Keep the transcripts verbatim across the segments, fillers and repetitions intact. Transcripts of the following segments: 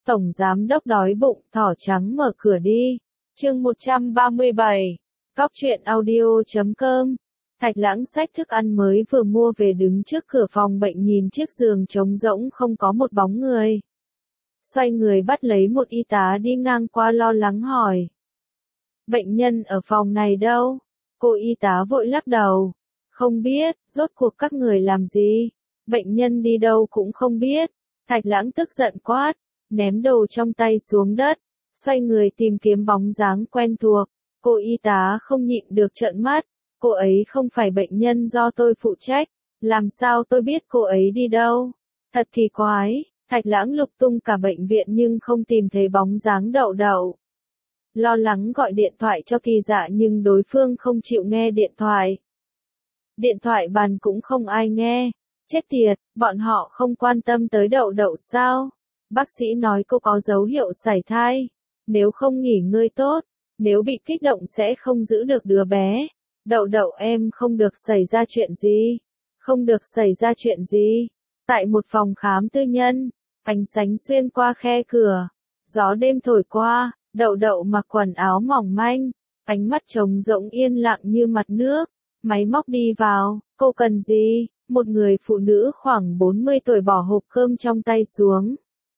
Tổng giám đốc đói bụng, thỏ trắng mở cửa đi. Chương một trăm ba mươi bảy. Góc truyện audio chấm com. Thạch Lãng xách thức ăn mới vừa mua về đứng trước cửa phòng bệnh nhìn chiếc giường trống rỗng không có một bóng người. Xoay người bắt lấy một y tá đi ngang qua lo lắng hỏi. Bệnh nhân ở phòng này đâu? Cô y tá vội lắc đầu. Không biết, rốt cuộc các người làm gì? Bệnh nhân đi đâu cũng không biết. Thạch Lãng tức giận quát, ném đồ trong tay xuống đất, xoay người tìm kiếm bóng dáng quen thuộc. Cô y tá không nhịn được trợn mắt, cô ấy không phải bệnh nhân do tôi phụ trách, làm sao tôi biết cô ấy đi đâu? Thật kỳ quái, Thạch Lãng lục tung cả bệnh viện nhưng không tìm thấy bóng dáng Đậu Đậu. Lo lắng gọi điện thoại cho Kỳ Dạ nhưng đối phương không chịu nghe điện thoại. Điện thoại bàn cũng không ai nghe. Chết tiệt, bọn họ không quan tâm tới Đậu Đậu sao? Bác sĩ nói cô có dấu hiệu sảy thai. Nếu không nghỉ ngơi tốt, nếu bị kích động sẽ không giữ được đứa bé. Đậu Đậu em không được xảy ra chuyện gì. Không được xảy ra chuyện gì. Tại một phòng khám tư nhân, ánh sáng xuyên qua khe cửa. Gió đêm thổi qua, Đậu Đậu mặc quần áo mỏng manh. Ánh mắt trống rỗng yên lặng như mặt nước. Máy móc đi vào, cô cần gì? Một người phụ nữ khoảng bốn mươi tuổi bỏ hộp cơm trong tay xuống.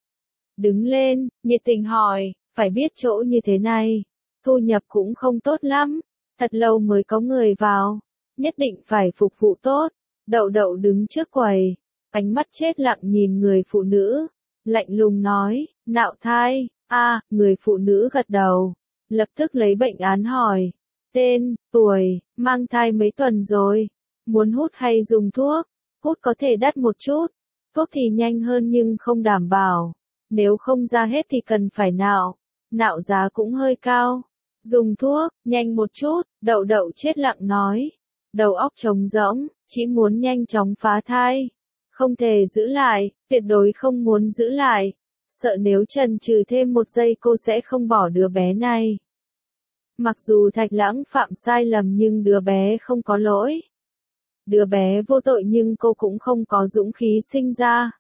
Đứng lên, nhiệt tình hỏi, phải biết chỗ như thế này, thu nhập cũng không tốt lắm, thật lâu mới có người vào, nhất định phải phục vụ tốt. Đậu Đậu đứng trước quầy, ánh mắt chết lặng nhìn người phụ nữ, lạnh lùng nói, nạo thai. A, người phụ nữ gật đầu, lập tức lấy bệnh án hỏi, tên, tuổi, mang thai mấy tuần rồi. Muốn hút hay dùng thuốc? Hút có thể đắt một chút, thuốc thì nhanh hơn nhưng không đảm bảo. Nếu không ra hết thì cần phải nạo, nạo giá cũng hơi cao. Dùng thuốc, nhanh một chút, Đậu Đậu chết lặng nói. Đầu óc trống rỗng, chỉ muốn nhanh chóng phá thai. Không thể giữ lại, tuyệt đối không muốn giữ lại. Sợ nếu chần chừ thêm một giây cô sẽ không bỏ đứa bé này. Mặc dù Thạch Lãng phạm sai lầm nhưng đứa bé không có lỗi. Đứa bé vô tội nhưng cô cũng không có dũng khí sinh ra.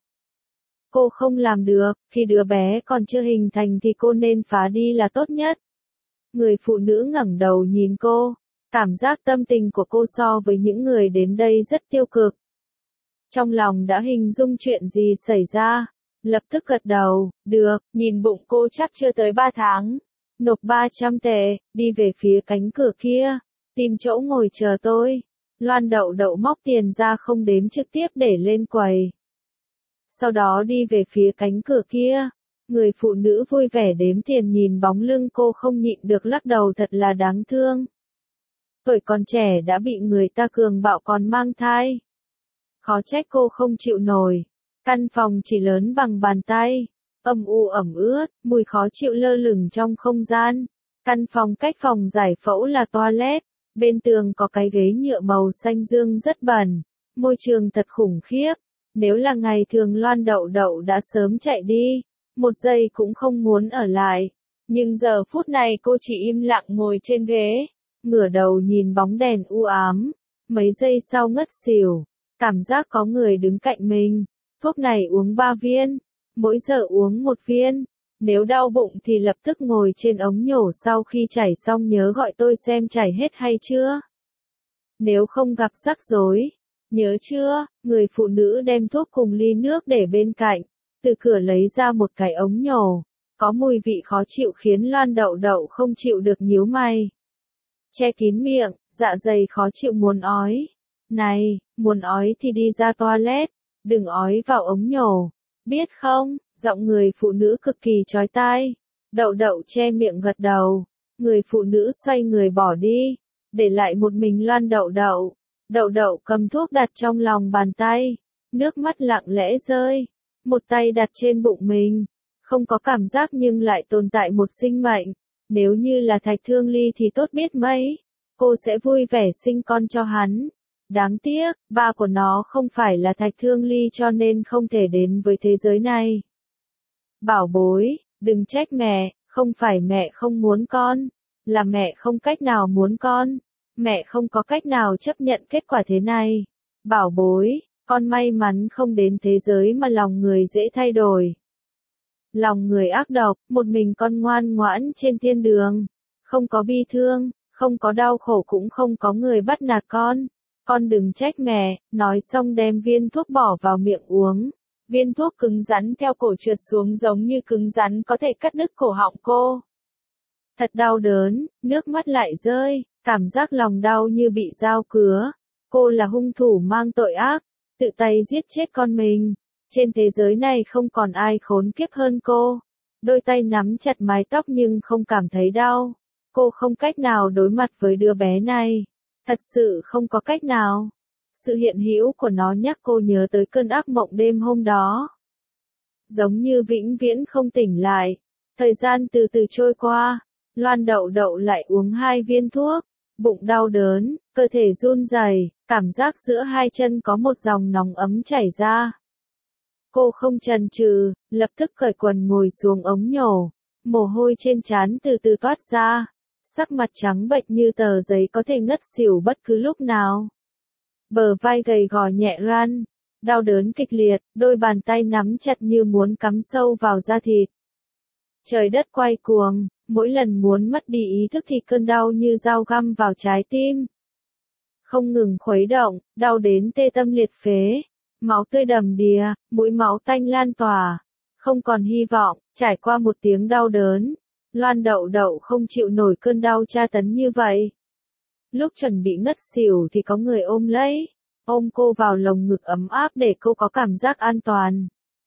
Cô không làm được, khi đứa bé còn chưa hình thành thì cô nên phá đi là tốt nhất. Người phụ nữ ngẩng đầu nhìn cô, cảm giác tâm tình của cô so với những người đến đây rất tiêu cực. Trong lòng đã hình dung chuyện gì xảy ra, lập tức gật đầu, được, nhìn bụng cô chắc chưa tới ba tháng. Nộp ba trăm tệ, đi về phía cánh cửa kia, tìm chỗ ngồi chờ tôi. Loan Đậu Đậu móc tiền ra không đếm trực tiếp để lên quầy. Sau đó đi về phía cánh cửa kia. Người phụ nữ vui vẻ đếm tiền nhìn bóng lưng cô không nhịn được lắc đầu thật là đáng thương. Tuổi còn trẻ đã bị người ta cường bạo còn mang thai. Khó trách cô không chịu nổi. Căn phòng chỉ lớn bằng bàn tay. Âm u ẩm ướt, mùi khó chịu lơ lửng trong không gian. Căn phòng cách phòng giải phẫu là toilet. Bên tường có cái ghế nhựa màu xanh dương rất bẩn. Môi trường thật khủng khiếp. Nếu là ngày thường Loan Đậu Đậu đã sớm chạy đi. Một giây cũng không muốn ở lại. Nhưng giờ phút này cô chỉ im lặng ngồi trên ghế. Ngửa đầu nhìn bóng đèn u ám. Mấy giây sau ngất xỉu. Cảm giác có người đứng cạnh mình. Thuốc này uống ba viên. Mỗi giờ uống một viên. Nếu đau bụng thì lập tức ngồi trên ống nhổ sau khi chảy xong nhớ gọi tôi xem chảy hết hay chưa. Nếu không gặp rắc rối. Nhớ chưa, người phụ nữ đem thuốc cùng ly nước để bên cạnh. Từ cửa lấy ra một cái ống nhổ. Có mùi vị khó chịu khiến Loan Đậu Đậu không chịu được nhíu mày. Che kín miệng, dạ dày khó chịu muốn ói. Này, muốn ói thì đi ra toilet. Đừng ói vào ống nhổ. Biết không? Giọng người phụ nữ cực kỳ chói tai. Đậu Đậu che miệng gật đầu. Người phụ nữ xoay người bỏ đi. Để lại một mình Loan Đậu Đậu. Đậu Đậu cầm thuốc đặt trong lòng bàn tay. Nước mắt lặng lẽ rơi. Một tay đặt trên bụng mình. Không có cảm giác nhưng lại tồn tại một sinh mệnh. Nếu như là Thạch Thương Ly thì tốt biết mấy. Cô sẽ vui vẻ sinh con cho hắn. Đáng tiếc, ba của nó không phải là Thạch Thương Ly cho nên không thể đến với thế giới này. Bảo bối, đừng trách mẹ, không phải mẹ không muốn con. Là mẹ không cách nào muốn con. Mẹ không có cách nào chấp nhận kết quả thế này. Bảo bối, con may mắn không đến thế giới mà lòng người dễ thay đổi. lòng người ác độc, một mình con ngoan ngoãn trên thiên đường. Không có bi thương, không có đau khổ cũng không có người bắt nạt con. Con đừng trách mẹ, nói xong đem viên thuốc bỏ vào miệng uống. Viên thuốc cứng rắn theo cổ trượt xuống giống như cứng rắn có thể cắt đứt cổ họng cô. Thật đau đớn, nước mắt lại rơi, cảm giác lòng đau như bị dao cứa. Cô là hung thủ mang tội ác, tự tay giết chết con mình. Trên thế giới này không còn ai khốn kiếp hơn cô. Đôi tay nắm chặt mái tóc nhưng không cảm thấy đau. Cô không cách nào đối mặt với đứa bé này. Thật sự không có cách nào. Sự hiện hữu của nó nhắc cô nhớ tới cơn ác mộng đêm hôm đó. Giống như vĩnh viễn không tỉnh lại. Thời gian từ từ trôi qua. Loan Đậu Đậu lại uống hai viên thuốc. Bụng đau đớn, cơ thể run rẩy, cảm giác giữa hai chân có một dòng nóng ấm chảy ra. Cô không chần chừ, lập tức cởi quần ngồi xuống ống nhổ. Mồ hôi trên trán từ từ toát ra. Sắc mặt trắng bệch như tờ giấy có thể ngất xỉu bất cứ lúc nào. Bờ vai gầy gò nhẹ răn, đau đớn kịch liệt, đôi bàn tay nắm chặt như muốn cắm sâu vào da thịt. Trời đất quay cuồng, mỗi lần muốn mất đi ý thức thì cơn đau như dao găm vào trái tim. Không ngừng khuấy động, đau đến tê tâm liệt phế. Máu tươi đầm đìa, mũi máu tanh lan tỏa. Không còn hy vọng, trải qua một tiếng đau đớn. Loan Đậu Đậu không chịu nổi cơn đau tra tấn như vậy. Lúc chuẩn bị ngất xỉu thì có người ôm lấy, ôm cô vào lồng ngực ấm áp để cô có cảm giác an toàn.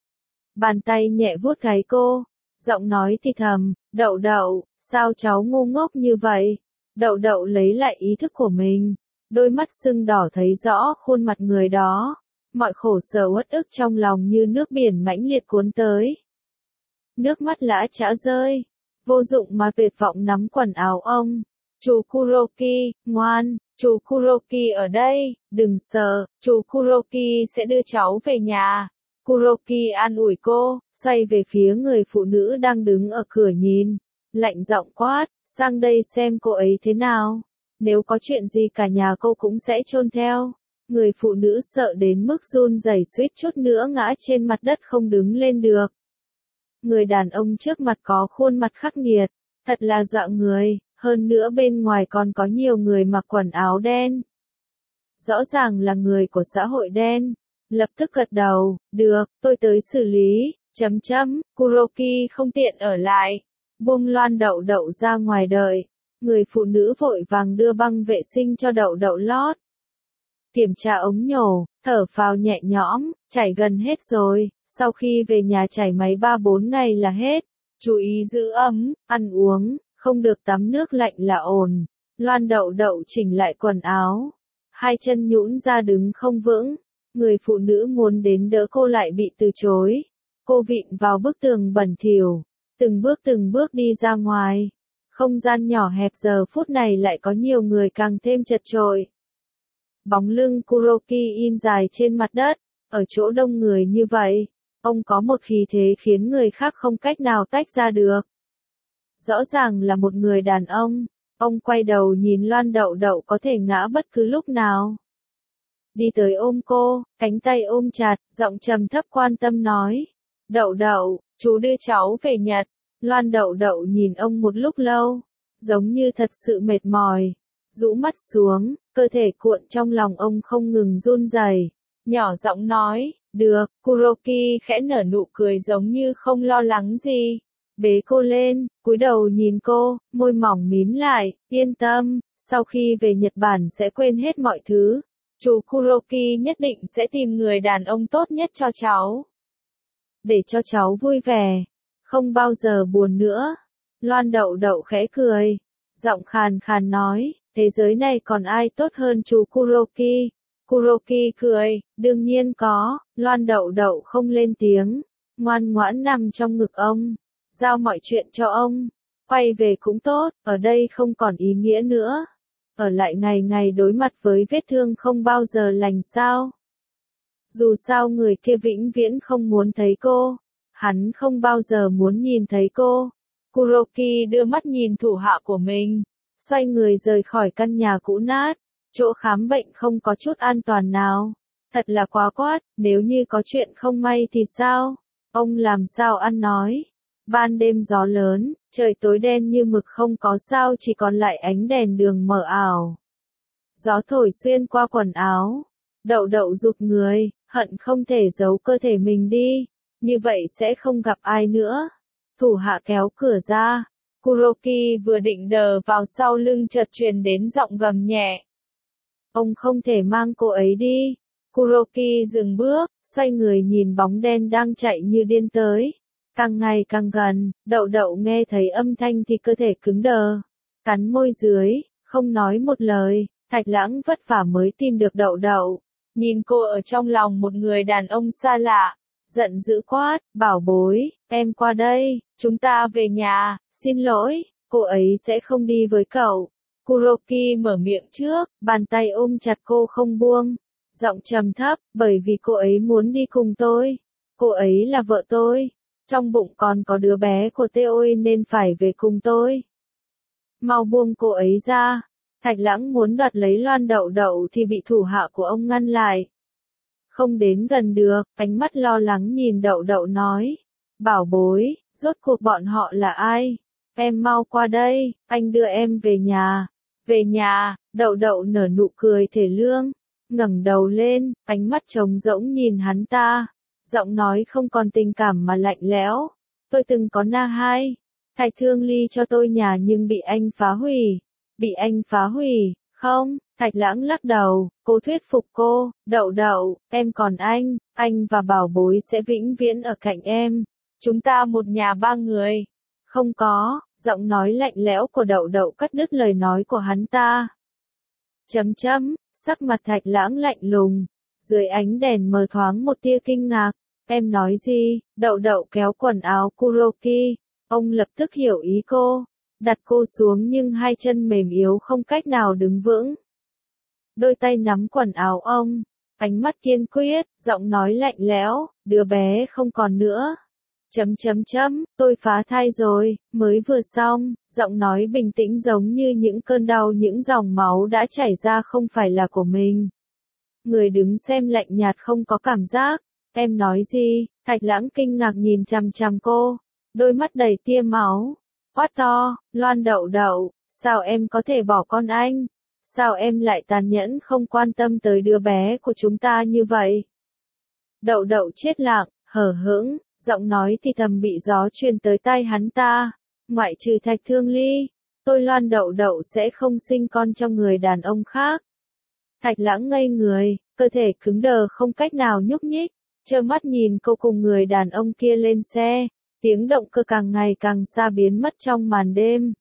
Bàn tay nhẹ vuốt gáy cô, giọng nói thì thầm, Đậu Đậu, sao cháu ngu ngốc như vậy? Đậu Đậu lấy lại ý thức của mình, đôi mắt sưng đỏ thấy rõ khuôn mặt người đó. Mọi khổ sở uất ức trong lòng như nước biển mãnh liệt cuốn tới. Nước mắt lã chã rơi, vô dụng mà tuyệt vọng nắm quần áo ông. Chú Kuroki, ngoan, chú Kuroki ở đây, đừng sợ, chú Kuroki sẽ đưa cháu về nhà. Kuroki an ủi cô, xoay về phía người phụ nữ đang đứng ở cửa nhìn, lạnh giọng quát, sang đây xem cô ấy thế nào. Nếu có chuyện gì cả nhà cô cũng sẽ chôn theo. Người phụ nữ sợ đến mức run rẩy suýt chút nữa ngã trên mặt đất không đứng lên được. Người đàn ông trước mặt có khuôn mặt khắc nghiệt, thật là dọa người, hơn nữa bên ngoài còn có nhiều người mặc quần áo đen. Rõ ràng là người của xã hội đen. Lập tức gật đầu, được, tôi tới xử lý, chấm chấm, Kuroki không tiện ở lại. Buông Loan Đậu Đậu ra ngoài đợi. Người phụ nữ vội vàng đưa băng vệ sinh cho Đậu Đậu lót. Kiểm tra ống nhổ, thở phào nhẹ nhõm, chảy gần hết rồi, sau khi về nhà chảy máy ba bốn ngày là hết. Chú ý giữ ấm, ăn uống, không được tắm nước lạnh là ổn. Loan Đậu Đậu chỉnh lại quần áo, hai chân nhũn ra đứng không vững. Người phụ nữ muốn đến đỡ cô lại bị từ chối. Cô vịn vào bức tường bẩn thỉu, từng bước từng bước đi ra ngoài. Không gian nhỏ hẹp giờ phút này lại có nhiều người càng thêm chật chội. Bóng lưng Kuroki in dài trên mặt đất, ở chỗ đông người như vậy, ông có một khí thế khiến người khác không cách nào tách ra được. Rõ ràng là một người đàn ông, ông quay đầu nhìn Loan Đậu Đậu có thể ngã bất cứ lúc nào. Đi tới ôm cô, cánh tay ôm chặt, giọng trầm thấp quan tâm nói. Đậu Đậu, chú đưa cháu về Nhật. Loan Đậu Đậu nhìn ông một lúc lâu, giống như thật sự mệt mỏi. Rũ mắt xuống, cơ thể cuộn trong lòng ông không ngừng run rẩy. Nhỏ giọng nói, được, Kuroki khẽ nở nụ cười giống như không lo lắng gì. Bế cô lên, cúi đầu nhìn cô, môi mỏng mím lại, yên tâm, sau khi về Nhật Bản sẽ quên hết mọi thứ. Chú Kuroki nhất định sẽ tìm người đàn ông tốt nhất cho cháu. Để cho cháu vui vẻ, không bao giờ buồn nữa. Loan Đậu Đậu khẽ cười, giọng khàn khàn nói, thế giới này còn ai tốt hơn chú Kuroki? Kuroki cười, đương nhiên có. Loan Đậu Đậu không lên tiếng, ngoan ngoãn nằm trong ngực ông, giao mọi chuyện cho ông. Quay về cũng tốt, ở đây không còn ý nghĩa nữa. Ở lại ngày ngày đối mặt với vết thương không bao giờ lành sao. Dù sao người kia vĩnh viễn không muốn thấy cô, hắn không bao giờ muốn nhìn thấy cô. Kuroki đưa mắt nhìn thủ hạ của mình, xoay người rời khỏi căn nhà cũ nát, chỗ khám bệnh không có chút an toàn nào. Thật là quá quát, nếu như có chuyện không may thì sao? Ông làm sao ăn nói? Ban đêm gió lớn, trời tối đen như mực không có sao chỉ còn lại ánh đèn đường mờ ảo. Gió thổi xuyên qua quần áo. Đậu đậu rụt người, hận không thể giấu cơ thể mình đi. Như vậy sẽ không gặp ai nữa. Thủ hạ kéo cửa ra. Kuroki vừa định đờ vào sau lưng chợt truyền đến giọng gầm nhẹ. Ông không thể mang cô ấy đi. Kuroki dừng bước, xoay người nhìn bóng đen đang chạy như điên tới. Càng ngày càng gần, đậu đậu nghe thấy âm thanh thì cơ thể cứng đờ. Cắn môi dưới, không nói một lời, Thạch Lãng vất vả mới tìm được đậu đậu. Nhìn cô ở trong lòng một người đàn ông xa lạ. Giận dữ quát, bảo bối, em qua đây, chúng ta về nhà, xin lỗi, cô ấy sẽ không đi với cậu. Kuroki mở miệng trước, bàn tay ôm chặt cô không buông. Giọng trầm thấp, bởi vì cô ấy muốn đi cùng tôi. Cô ấy là vợ tôi. Trong bụng còn có đứa bé của tôi nên phải về cùng tôi. Mau buông cô ấy ra. Thạch Lãng muốn đoạt lấy loan đậu đậu thì bị thủ hạ của ông ngăn lại. Không đến gần được, ánh mắt lo lắng nhìn đậu đậu nói. Bảo bối, rốt cuộc bọn họ là ai? Em mau qua đây, anh đưa em về nhà. Về nhà, đậu đậu nở nụ cười thể lương. Ngẩng đầu lên, ánh mắt trống rỗng nhìn hắn ta. Giọng nói không còn tình cảm mà lạnh lẽo. Tôi từng có na hai. Thạch Thương Ly cho tôi nhà nhưng bị anh phá hủy. Bị anh phá hủy, không? Thạch Lãng lắc đầu, cố thuyết phục cô, đậu đậu, em còn anh, anh và bảo bối sẽ vĩnh viễn ở cạnh em. Chúng ta một nhà ba người. Không có, giọng nói lạnh lẽo của đậu đậu cắt đứt lời nói của hắn ta. Chấm chấm, sắc mặt Thạch Lãng lạnh lùng. Dưới ánh đèn mờ thoáng một tia kinh ngạc. Em nói gì? Đậu đậu kéo quần áo Kuroki. Ông lập tức hiểu ý cô. Đặt cô xuống nhưng hai chân mềm yếu không cách nào đứng vững. Đôi tay nắm quần áo ông, ánh mắt kiên quyết, giọng nói lạnh lẽo, đứa bé không còn nữa. Chấm chấm chấm, tôi phá thai rồi, mới vừa xong, giọng nói bình tĩnh giống như những cơn đau những dòng máu đã chảy ra không phải là của mình. Người đứng xem lạnh nhạt không có cảm giác. Em nói gì? Thạch Lãng kinh ngạc nhìn chằm chằm cô, đôi mắt đầy tia máu. Quát to, Loan đậu đậu, sao em có thể bỏ con anh? Sao em lại tàn nhẫn không quan tâm tới đứa bé của chúng ta như vậy? Đậu đậu chết lặng, hờ hững, giọng nói thì thầm bị gió truyền tới tai hắn ta. Ngoại trừ Thạch Thương Ly, tôi Loan đậu đậu sẽ không sinh con cho người đàn ông khác. Thạch Lãng ngây người, cơ thể cứng đờ không cách nào nhúc nhích, trơ mắt nhìn cô cùng người đàn ông kia lên xe. Tiếng động cơ càng ngày càng xa biến mất trong màn đêm.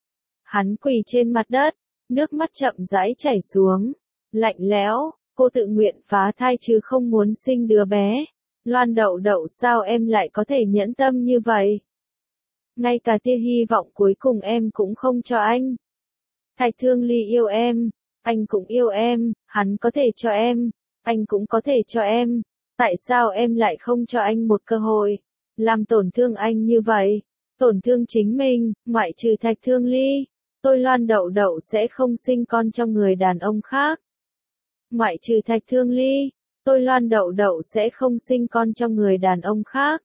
Hắn quỳ trên mặt đất, nước mắt chậm rãi chảy xuống. Lạnh lẽo, cô tự nguyện phá thai chứ không muốn sinh đứa bé. Loan đậu đậu sao em lại có thể nhẫn tâm như vậy? Ngay cả tia hy vọng cuối cùng em cũng không cho anh. Thạch Thương Ly yêu em, anh cũng yêu em, hắn có thể cho em, anh cũng có thể cho em. Tại sao em lại không cho anh một cơ hội? Làm tổn thương anh như vậy, tổn thương chính mình, ngoại trừ Thạch Thương Ly, tôi Loan đậu đậu sẽ không sinh con cho người đàn ông khác. Ngoại trừ Thạch Thương Ly, tôi Loan đậu đậu sẽ không sinh con cho người đàn ông khác.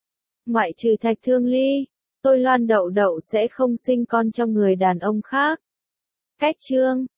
Ngoại trừ Thạch Thương Ly, tôi Loan đậu đậu sẽ không sinh con cho người đàn ông khác. Cách chương